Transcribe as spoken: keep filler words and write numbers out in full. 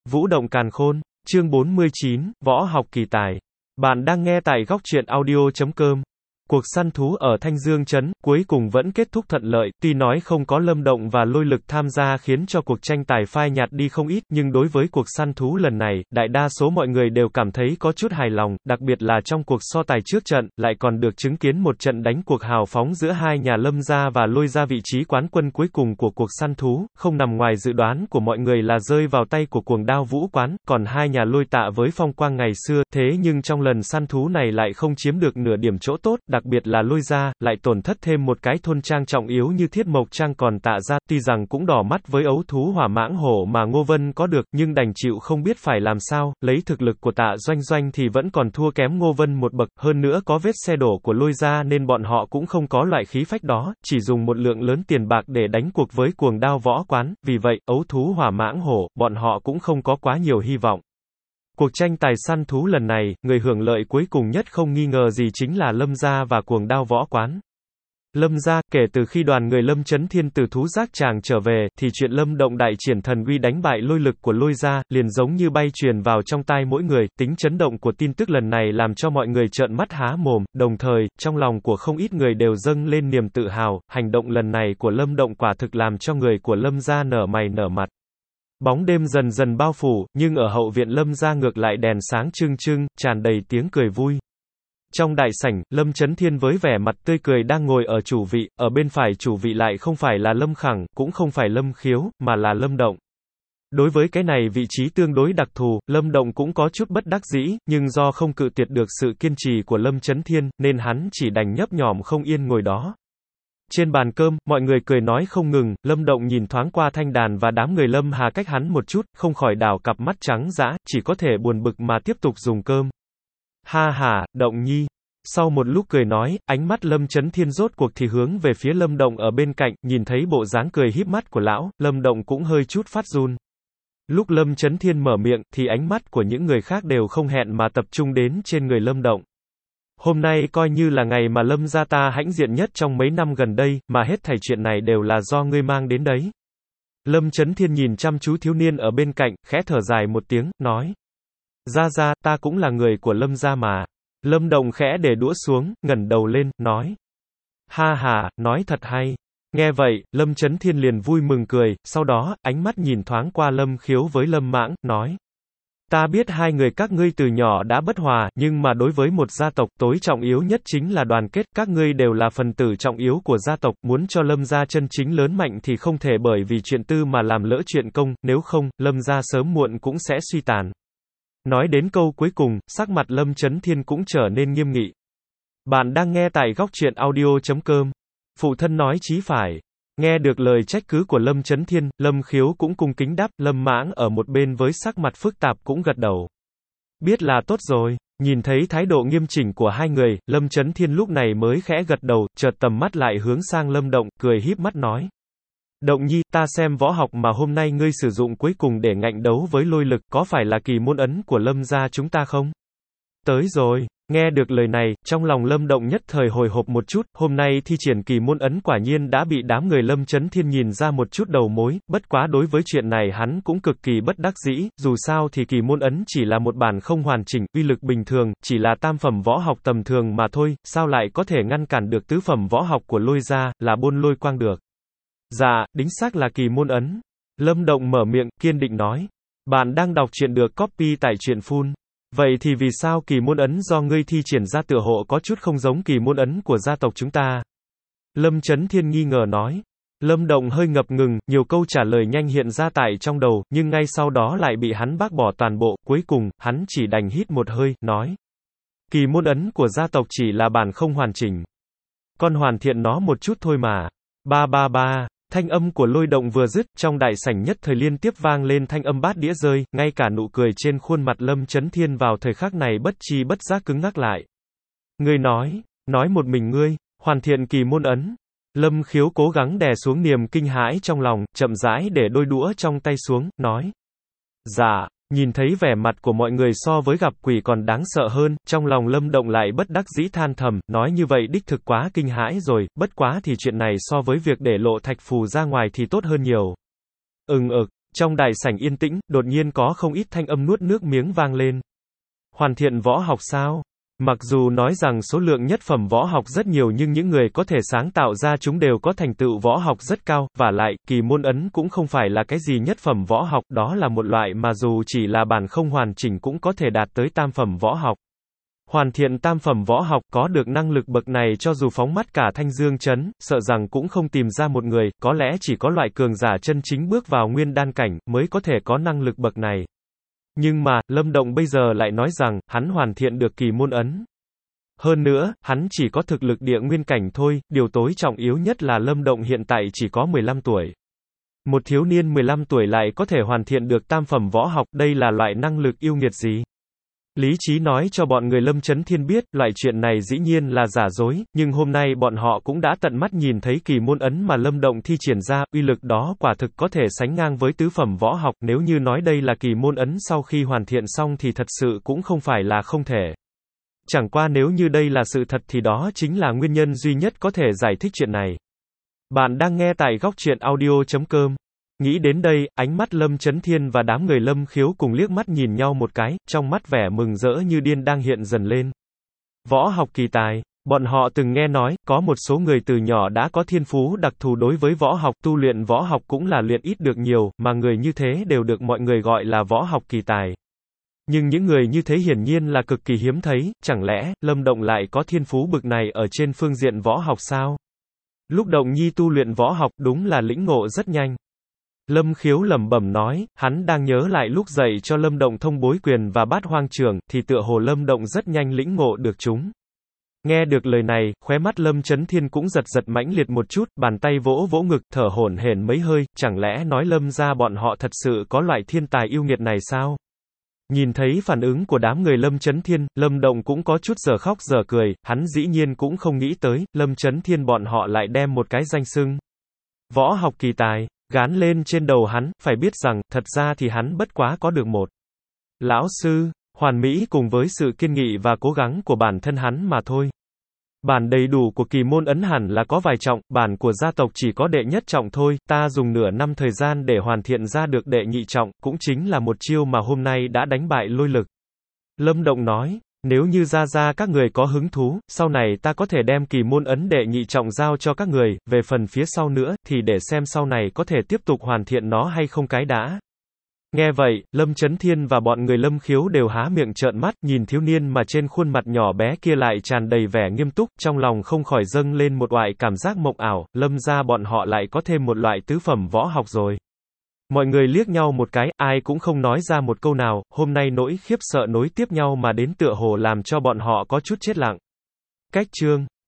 Vũ động càn khôn, chương bốn mươi chín, võ học kỳ tài. Bạn đang nghe tại góc truyện audio chấm com. Cuộc săn thú ở Thanh Dương Trấn, cuối cùng vẫn kết thúc thuận lợi, tuy nói không có Lâm Động và Lôi Lực tham gia khiến cho cuộc tranh tài phai nhạt đi không ít, nhưng đối với cuộc săn thú lần này, đại đa số mọi người đều cảm thấy có chút hài lòng, đặc biệt là trong cuộc so tài trước trận, lại còn được chứng kiến một trận đánh cuộc hào phóng giữa hai nhà Lâm gia và Lôi gia vị trí quán quân cuối cùng của cuộc săn thú, không nằm ngoài dự đoán của mọi người là rơi vào tay của Cuồng Đao Vũ quán, còn hai nhà Lôi Tạ với Phong Quang ngày xưa, thế nhưng trong lần săn thú này lại không chiếm được nửa điểm chỗ tốt, đặc biệt là Lôi gia, lại tổn thất thêm một cái thôn trang trọng yếu như Thiết Mộc Trang, còn Tạ gia, tuy rằng cũng đỏ mắt với ấu thú Hỏa Mãng Hổ mà Ngô Vân có được, nhưng đành chịu không biết phải làm sao, lấy thực lực của Tạ Doanh Doanh thì vẫn còn thua kém Ngô Vân một bậc, hơn nữa có vết xe đổ của Lôi gia nên bọn họ cũng không có loại khí phách đó, chỉ dùng một lượng lớn tiền bạc để đánh cuộc với Cuồng Đao Võ quán, vì vậy, ấu thú Hỏa Mãng Hổ, bọn họ cũng không có quá nhiều hy vọng. Cuộc tranh tài săn thú lần này, người hưởng lợi cuối cùng nhất không nghi ngờ gì chính là Lâm gia và Cuồng Đao Võ quán. Lâm gia, kể từ khi đoàn người Lâm Chấn Thiên từ thú giác tràng trở về, thì chuyện Lâm Động đại triển thần uy đánh bại Lôi Lực của Lôi gia, liền giống như bay truyền vào trong tai mỗi người, tính chấn động của tin tức lần này làm cho mọi người trợn mắt há mồm, đồng thời, trong lòng của không ít người đều dâng lên niềm tự hào, hành động lần này của Lâm Động quả thực làm cho người của Lâm gia nở mày nở mặt. Bóng đêm dần dần bao phủ, nhưng ở hậu viện Lâm gia ngược lại đèn sáng trưng trưng, tràn đầy tiếng cười vui. Trong đại sảnh, Lâm Chấn Thiên với vẻ mặt tươi cười đang ngồi ở chủ vị, ở bên phải chủ vị lại không phải là Lâm Khẳng, cũng không phải Lâm Khiếu, mà là Lâm Động. Đối với cái này vị trí tương đối đặc thù, Lâm Động cũng có chút bất đắc dĩ, nhưng do không cự tuyệt được sự kiên trì của Lâm Chấn Thiên, nên hắn chỉ đành nhấp nhổm không yên ngồi đó. Trên bàn cơm, mọi người cười nói không ngừng, Lâm Động nhìn thoáng qua thanh đàn và đám người Lâm Hà cách hắn một chút, không khỏi đảo cặp mắt trắng dã, chỉ có thể buồn bực mà tiếp tục dùng cơm. Ha ha, Động nhi. Sau một lúc cười nói, ánh mắt Lâm Chấn Thiên rốt cuộc thì hướng về phía Lâm Động ở bên cạnh, nhìn thấy bộ dáng cười híp mắt của lão, Lâm Động cũng hơi chút phát run. Lúc Lâm Chấn Thiên mở miệng, thì ánh mắt của những người khác đều không hẹn mà tập trung đến trên người Lâm Động. Hôm nay coi như là ngày mà Lâm gia ta hãnh diện nhất trong mấy năm gần đây, mà hết thảy chuyện này đều là do ngươi mang đến đấy. Lâm Chấn Thiên nhìn chăm chú thiếu niên ở bên cạnh, khẽ thở dài một tiếng, nói. Gia gia, ta cũng là người của Lâm gia mà. Lâm Động khẽ để đũa xuống, ngẩng đầu lên, nói. Ha ha, nói thật hay. Nghe vậy, Lâm Chấn Thiên liền vui mừng cười, sau đó, ánh mắt nhìn thoáng qua Lâm Khiếu với Lâm Mãng, nói. Ta biết hai người các ngươi từ nhỏ đã bất hòa, nhưng mà đối với một gia tộc, tối trọng yếu nhất chính là đoàn kết, các ngươi đều là phần tử trọng yếu của gia tộc, muốn cho Lâm gia chân chính lớn mạnh thì không thể bởi vì chuyện tư mà làm lỡ chuyện công, nếu không, Lâm gia sớm muộn cũng sẽ suy tàn. Nói đến câu cuối cùng, sắc mặt Lâm Chấn Thiên cũng trở nên nghiêm nghị. Bạn đang nghe tại góc truyện audio chấm com. Phụ thân nói chí phải. Nghe được lời trách cứ của Lâm Chấn Thiên, Lâm Khiếu cũng cung kính đáp, Lâm Mãng ở một bên với sắc mặt phức tạp cũng gật đầu. Biết là tốt rồi. Nhìn thấy thái độ nghiêm chỉnh của hai người, Lâm Chấn Thiên lúc này mới khẽ gật đầu, chợt tầm mắt lại hướng sang Lâm Động, cười híp mắt nói. Động nhi, ta xem võ học mà hôm nay ngươi sử dụng cuối cùng để ngạnh đấu với Lôi Lực, có phải là kỳ môn ấn của Lâm gia chúng ta không? Tới rồi. Nghe được lời này, trong lòng Lâm Động nhất thời hồi hộp một chút, hôm nay thi triển kỳ môn ấn quả nhiên đã bị đám người Lâm Chấn Thiên nhìn ra một chút đầu mối, bất quá đối với chuyện này hắn cũng cực kỳ bất đắc dĩ, dù sao thì kỳ môn ấn chỉ là một bản không hoàn chỉnh, uy lực bình thường, chỉ là tam phẩm võ học tầm thường mà thôi, sao lại có thể ngăn cản được tứ phẩm võ học của Lôi gia, là Buôn Lôi Quang được. Dạ, đính xác là kỳ môn ấn. Lâm Động mở miệng, kiên định nói. Bạn đang đọc truyện được copy tại truyện phun. Vậy thì vì sao kỳ môn ấn do ngươi thi triển ra tựa hộ có chút không giống kỳ môn ấn của gia tộc chúng ta? Lâm Chấn Thiên nghi ngờ nói. Lâm Động hơi ngập ngừng, nhiều câu trả lời nhanh hiện ra tại trong đầu, nhưng ngay sau đó lại bị hắn bác bỏ toàn bộ, cuối cùng, hắn chỉ đành hít một hơi, nói. Kỳ môn ấn của gia tộc chỉ là bản không hoàn chỉnh. Con hoàn thiện nó một chút thôi mà. Ba ba ba. Thanh âm của Lôi Động vừa dứt, trong đại sảnh nhất thời liên tiếp vang lên thanh âm bát đĩa rơi, ngay cả nụ cười trên khuôn mặt Lâm Chấn Thiên vào thời khắc này bất chi bất giác cứng ngắc lại. Ngươi nói, nói một mình ngươi, hoàn thiện kỳ môn ấn. Lâm Khiếu cố gắng đè xuống niềm kinh hãi trong lòng, chậm rãi để đôi đũa trong tay xuống, nói. Dạ. Nhìn thấy vẻ mặt của mọi người so với gặp quỷ còn đáng sợ hơn, trong lòng Lâm Động lại bất đắc dĩ than thầm, nói như vậy đích thực quá kinh hãi rồi, bất quá thì chuyện này so với việc để lộ thạch phù ra ngoài thì tốt hơn nhiều. Ừng ực, Trong đại sảnh yên tĩnh, đột nhiên có không ít thanh âm nuốt nước miếng vang lên. Hoàn thiện võ học sao? Mặc dù nói rằng số lượng nhất phẩm võ học rất nhiều nhưng những người có thể sáng tạo ra chúng đều có thành tựu võ học rất cao, vả lại, kỳ môn ấn cũng không phải là cái gì nhất phẩm võ học, đó là một loại mà dù chỉ là bản không hoàn chỉnh cũng có thể đạt tới tam phẩm võ học. Hoàn thiện tam phẩm võ học có được năng lực bậc này cho dù phóng mắt cả Thanh Dương trấn, sợ rằng cũng không tìm ra một người, có lẽ chỉ có loại cường giả chân chính bước vào nguyên đan cảnh, mới có thể có năng lực bậc này. Nhưng mà, Lâm Động bây giờ lại nói rằng, hắn hoàn thiện được kỳ môn ấn. Hơn nữa, hắn chỉ có thực lực địa nguyên cảnh thôi, điều tối trọng yếu nhất là Lâm Động hiện tại chỉ có mười lăm tuổi. Một thiếu niên mười lăm tuổi lại có thể hoàn thiện được tam phẩm võ học, đây là loại năng lực yêu nghiệt gì? Lý trí nói cho bọn người Lâm Chấn Thiên biết, loại chuyện này dĩ nhiên là giả dối, nhưng hôm nay bọn họ cũng đã tận mắt nhìn thấy kỳ môn ấn mà Lâm Động thi triển ra, uy lực đó quả thực có thể sánh ngang với tứ phẩm võ học, nếu như nói đây là kỳ môn ấn sau khi hoàn thiện xong thì thật sự cũng không phải là không thể. Chẳng qua nếu như đây là sự thật thì đó chính là nguyên nhân duy nhất có thể giải thích chuyện này. Bạn đang nghe tại góc truyện audio chấm com. Nghĩ đến đây, ánh mắt Lâm Chấn Thiên và đám người Lâm Khiếu cùng liếc mắt nhìn nhau một cái, trong mắt vẻ mừng rỡ như điên đang hiện dần lên. Võ học kỳ tài. Bọn họ từng nghe nói, có một số người từ nhỏ đã có thiên phú đặc thù đối với võ học, tu luyện võ học cũng là luyện ít được nhiều, mà người như thế đều được mọi người gọi là võ học kỳ tài. Nhưng những người như thế hiển nhiên là cực kỳ hiếm thấy, chẳng lẽ, Lâm Động lại có thiên phú bực này ở trên phương diện võ học sao? Lúc Động Nhi tu luyện võ học đúng là lĩnh ngộ rất nhanh. Lâm Khiếu lẩm bẩm nói, hắn đang nhớ lại lúc dạy cho Lâm Động thông bối quyền và bát hoang trường, thì tựa hồ Lâm Động rất nhanh lĩnh ngộ được chúng. Nghe được lời này, khóe mắt Lâm Chấn Thiên cũng giật giật mãnh liệt một chút, bàn tay vỗ vỗ ngực, thở hổn hển mấy hơi, chẳng lẽ nói Lâm gia bọn họ thật sự có loại thiên tài yêu nghiệt này sao? Nhìn thấy phản ứng của đám người Lâm Chấn Thiên, Lâm Động cũng có chút giờ khóc giờ cười, hắn dĩ nhiên cũng không nghĩ tới, Lâm Chấn Thiên bọn họ lại đem một cái danh xưng võ học kỳ tài gán lên trên đầu hắn, phải biết rằng, thật ra thì hắn bất quá có được một lão sư, hoàn mỹ cùng với sự kiên nghị và cố gắng của bản thân hắn mà thôi. Bản đầy đủ của kỳ môn ấn hẳn là có vài trọng, bản của gia tộc chỉ có đệ nhất trọng thôi, ta dùng nửa năm thời gian để hoàn thiện ra được đệ nhị trọng, cũng chính là một chiêu mà hôm nay đã đánh bại lôi lực. Lâm Động nói, nếu như ra ra các người có hứng thú, sau này ta có thể đem kỳ môn ấn đệ nhị trọng giao cho các người, về phần phía sau nữa, thì để xem sau này có thể tiếp tục hoàn thiện nó hay không cái đã. Nghe vậy, Lâm Chấn Thiên và bọn người Lâm Khiếu đều há miệng trợn mắt, nhìn thiếu niên mà trên khuôn mặt nhỏ bé kia lại tràn đầy vẻ nghiêm túc, trong lòng không khỏi dâng lên một loại cảm giác mộng ảo, Lâm gia bọn họ lại có thêm một loại tứ phẩm võ học rồi. Mọi người liếc nhau một cái, ai cũng không nói ra một câu nào, hôm nay nỗi khiếp sợ nối tiếp nhau mà đến tựa hồ làm cho bọn họ có chút chết lặng. Cách chương